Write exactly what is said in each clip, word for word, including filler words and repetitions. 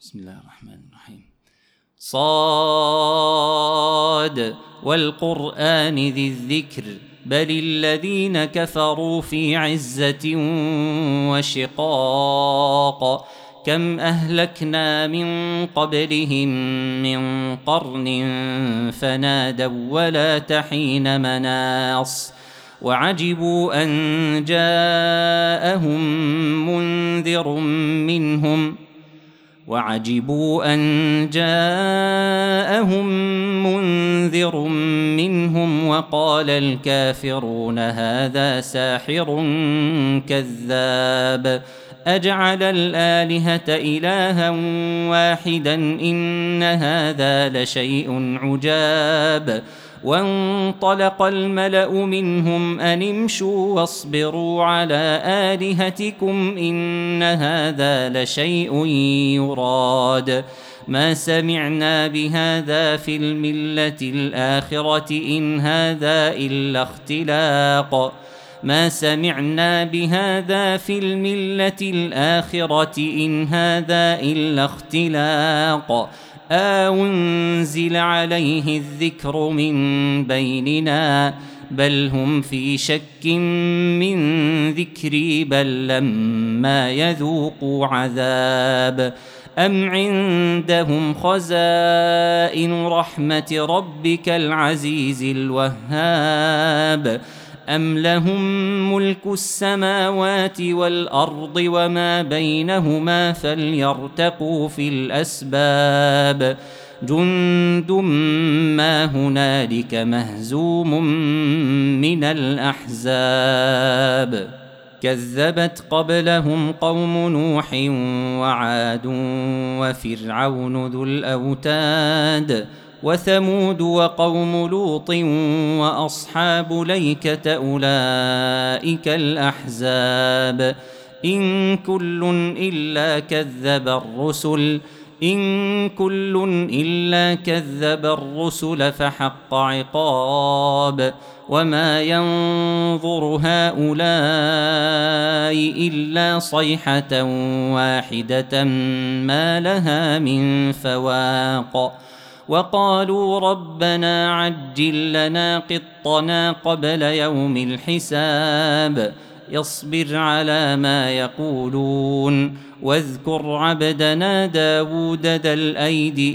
بسم الله الرحمن الرحيم. صاد والقرآن ذي الذكر بل الذين كفروا في عزة وشقاق كم أهلكنا من قبلهم من قرن فنادوا ولا تحين مناص وعجبوا أن جاءهم منذر منهم وعجبوا أن جاءهم منذر منهم وقال الكافرون هذا ساحر كذاب أجعل الآلهة إلها واحدا إن هذا لشيء عجاب وانطلق الملأ منهم أن امشوا واصبروا على آلهتكم إن هذا لشيء يراد ما سمعنا بهذا في الملة الآخرة إن هذا إلا اختلاق ما سمعنا بهذا في الملة الآخرة إن هذا إلا اختلاق أنزل عليه الذكر من بيننا بل هم في شك من ذكري بل لما يذوقوا عذاب أم عندهم خزائن رحمة ربك العزيز الوهاب أم لهم ملك السماوات والأرض وما بينهما فليرتقوا في الأسباب جند ما هنالك مهزوم من الأحزاب كذبت قبلهم قوم نوح وعاد وفرعون ذو الأوتاد وثمود وقوم لوط وأصحاب ليكة أولئك الأحزاب إن كل إلا كذب الرسل إن كل إلا كذب الرسل فحق عقاب وما ينظر هؤلاء إلا صيحة واحدة ما لها من فواق وقالوا ربنا عجل لنا قطنا قبل يوم الحساب يصبر على ما يقولون واذكر عبدنا داود ذا الأيد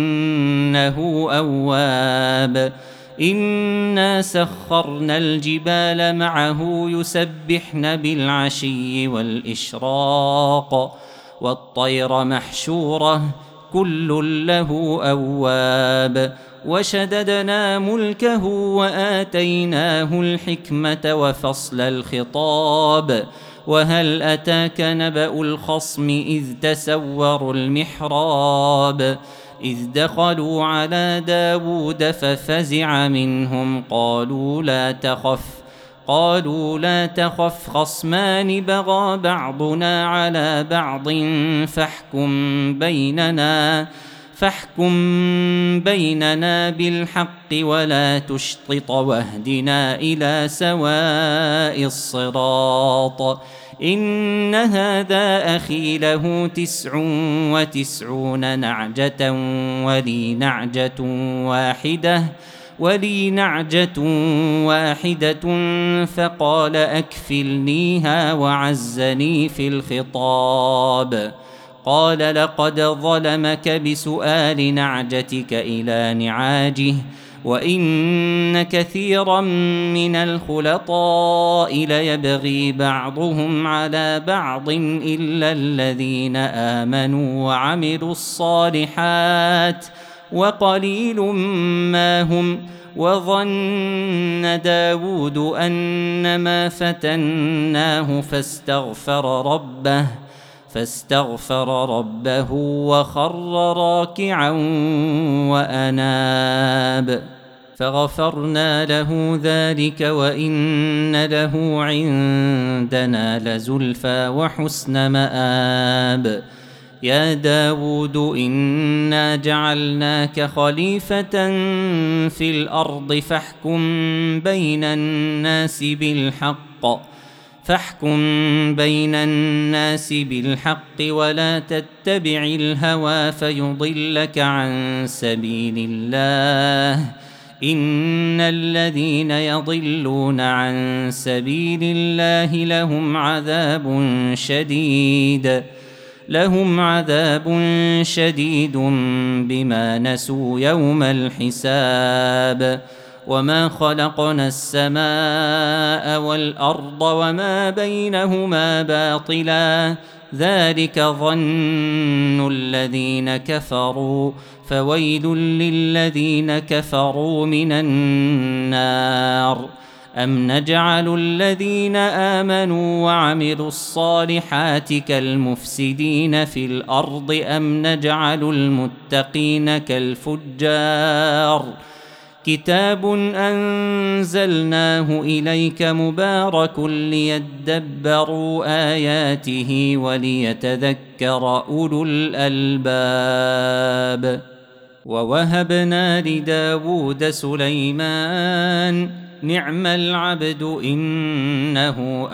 إنه أواب إنا سخرنا الجبال معه يسبحن بالعشي والإشراق والطير محشورة كل له أواب وشددنا ملكه وآتيناه الحكمة وفصل الخطاب وهل أتاك نبأ الخصم إذ تسوروا المحراب إذ دخلوا على داود ففزع منهم قالوا لا تخف قالوا لا تخف خصمان بغى بعضنا على بعض فاحكم بيننا فاحكم بيننا بالحق ولا تشطط واهدنا إلى سواء الصراط إن هذا أخي له تسع وتسعون نعجة ولي نعجة واحدة ولي نعجة واحدة فقال أكفلنيها وعزني في الخطاب قال لقد ظلمك بسؤال نعجتك إلى نعاجه وإن كثيرا من الخلطاء ليبغي بعضهم على بعض إلا الذين آمنوا وعملوا الصالحات وقليل ما هم وظن داود أنما فتناه فاستغفر ربه فاستغفر ربه وخر راكعا وأناب فغفرنا له ذلك وإن له عندنا لزلفى وحسن مآب يا داود إنا جعلناك خليفة في الأرض فاحكم بين الناس بالحق فاحكم بين الناس بالحق ولا تتبع الهوى فيضلك عن سبيل الله إن الذين يضلون عن سبيل الله لهم عذاب شديد لهم عذاب شديد بما نسوا يوم الحساب وما خلقنا السماء والأرض وما بينهما باطلا ذلك ظن الذين كفروا فويل للذين كفروا من النار أم نجعل الذين آمنوا وعملوا الصالحات كالمفسدين في الأرض أم نجعل المتقين كالفجار كتاب أنزلناه إليك مبارك ليدبروا آياته وليتذكر أولو الألباب ووهبنا لداود سليمان نعم العبد إنه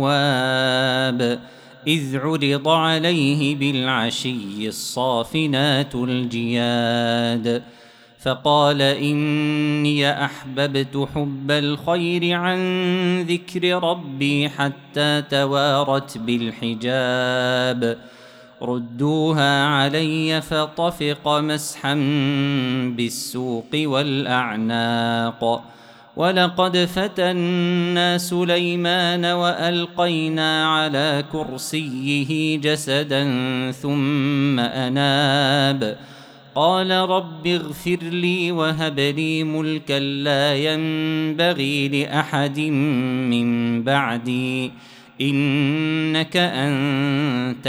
أواب إذ عرض عليه بالعشي الصافنات الجياد فقال إني أحببت حب الخير عن ذكر ربي حتى توارت بالحجاب ردوها علي فطفق مسحا بالسوق والأعناق ولقد فتنا سليمان وألقينا على كرسيه جسدا ثم أناب قال رب اغفر لي وهب لي ملكا لا ينبغي لأحد من بعدي إنك أنت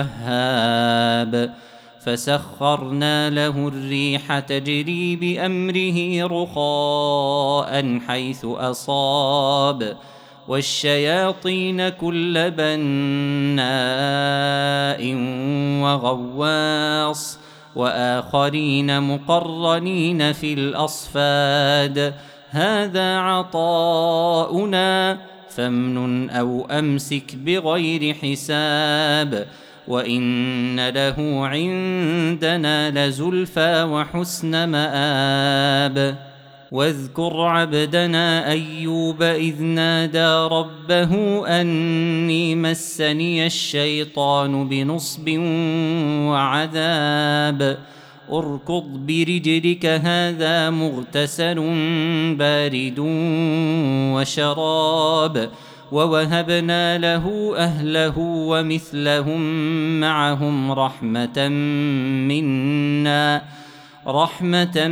الوهاب فسخرنا له الريح تجري بأمره رخاء حيث أصاب والشياطين كل بناء وغواص وآخرين مقرنين في الأصفاد هذا عطاؤنا فامنن أو أمسك بغير حساب وإن له عندنا لزلفى وحسن مآب واذكر عبدنا أيوب إذ نادى ربه أني مسني الشيطان بنصب وعذاب اركض برجلك هذا مغتسل بارد وشراب ووهبنا له أهله ومثلهم معهم رحمة منا رحمة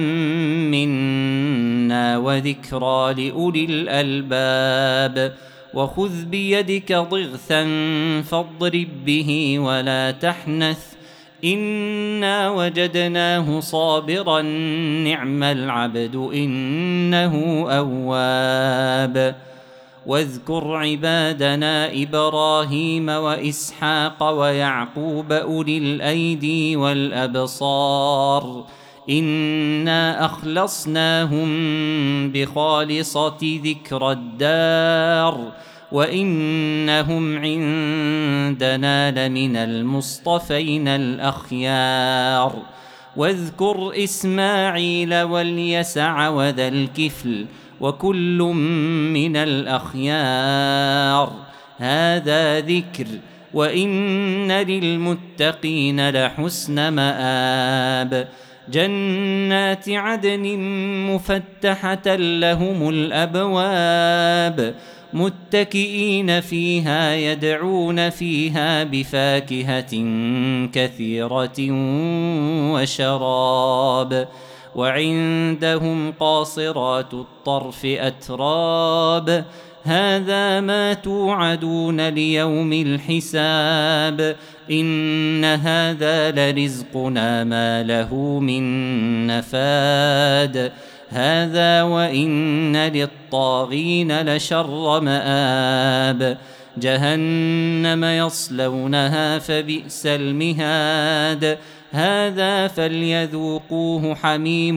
منا وذكرى لأولي الألباب وخذ بيدك ضغثا فاضرب به ولا تحنث إنا وجدناه صابرا نعم العبد إنه أواب واذكر عبادنا إبراهيم وإسحاق ويعقوب أولي الأيدي والأبصار إنا أخلصناهم بخالصة ذكر الدار وإنهم عندنا لمن المصطفين الأخيار واذكر إسماعيل واليسع وذا الكفل وكل من الأخيار هذا ذكر وإن للمتقين لحسن مآب جنات عدن مفتحة لهم الأبواب متكئين فيها يدعون فيها بفاكهة كثيرة وشراب وعندهم قاصرات الطرف أتراب هذا ما توعدون ليوم الحساب إن هذا لرزقنا ما له من نفاد هذا وإن للطاغين لشر مآب جهنم يصلونها فبئس المهاد هذا فليذوقوه حميم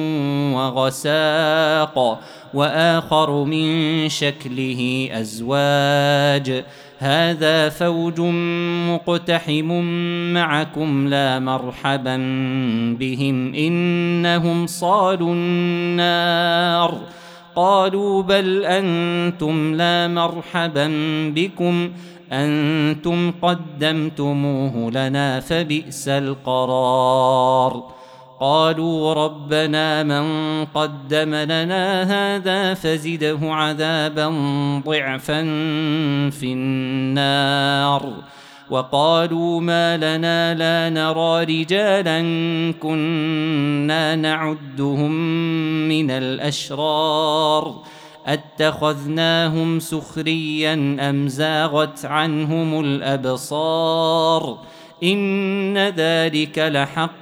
وغساق وآخر من شكله أزواج هذا فوج مقتحم معكم لا مرحبا بهم إنهم صالوا النار قالوا بل أنتم لا مرحبا بكم أنتم قدمتموه لنا فبئس القرار قالوا ربنا من قدم لنا هذا فزده عذابا ضعفا في النار وقالوا ما لنا لا نرى رجالا كنا نعدهم من الأشرار أتخذناهم سخريا أم زاغت عنهم الأبصار إن ذلك لحق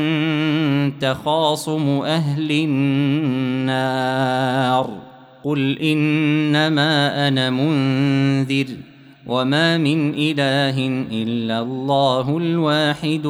تخاصم أهل النار قل إنما أنا منذر وما من إله إلا الله الواحد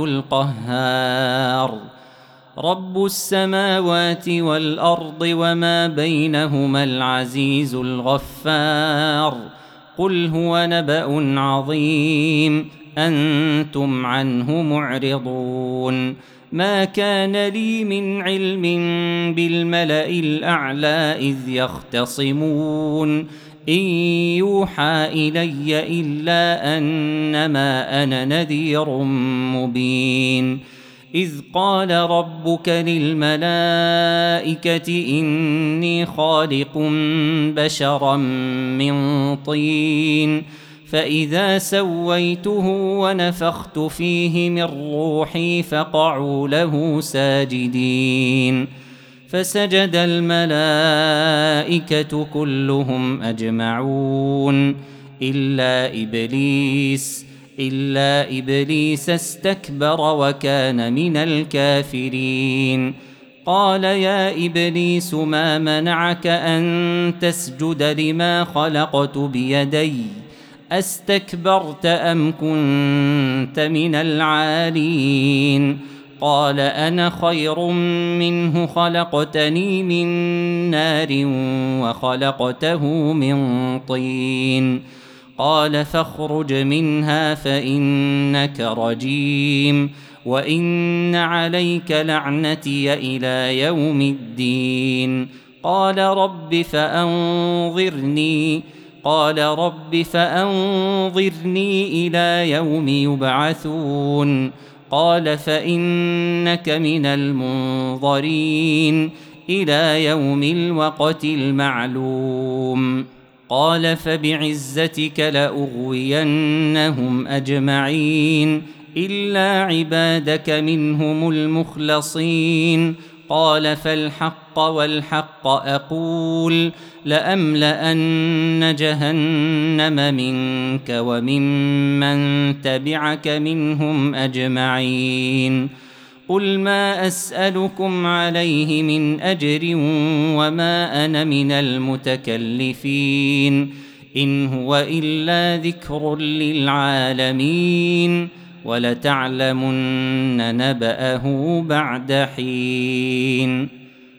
القهار رب السماوات والأرض وما بينهما العزيز الغفار قل هو نبأ عظيم أنتم عنه معرضون ما كان لي من علم بالملأ الأعلى إذ يختصمون إن يوحى إلي إلا أنما أنا نذير مبين إذ قال ربك للملائكة إني خالق بشرا من طين فإذا سويته ونفخت فيه من روحي فقعوا له ساجدين فسجد الملائكة كلهم أجمعون إلا إبليس إلا إبليس استكبر وكان من الكافرين قال يا إبليس ما منعك أن تسجد لما خلقت بيدي أستكبرت أم كنت من العالين قال أنا خير منه خلقتني من نار وخلقته من طين قال فاخرج منها فإنك رجيم وإن عليك لعنتي إلى يوم الدين قال رب فأنظرني قال رب فأنظرني إلى يوم يبعثون قال فإنك من المنظرين إلى يوم الوقت المعلوم قال فبعزتك لأغوينهم أجمعين إلا عبادك منهم المخلصين قال فالحق والحق أقول لأملأن جهنم منك وممن تبعك منهم أجمعين قل ما أسألكم عليه من أجر وما أنا من المتكلفين إن هو إلا ذكر للعالمين ولتعلمن نبأه بعد حين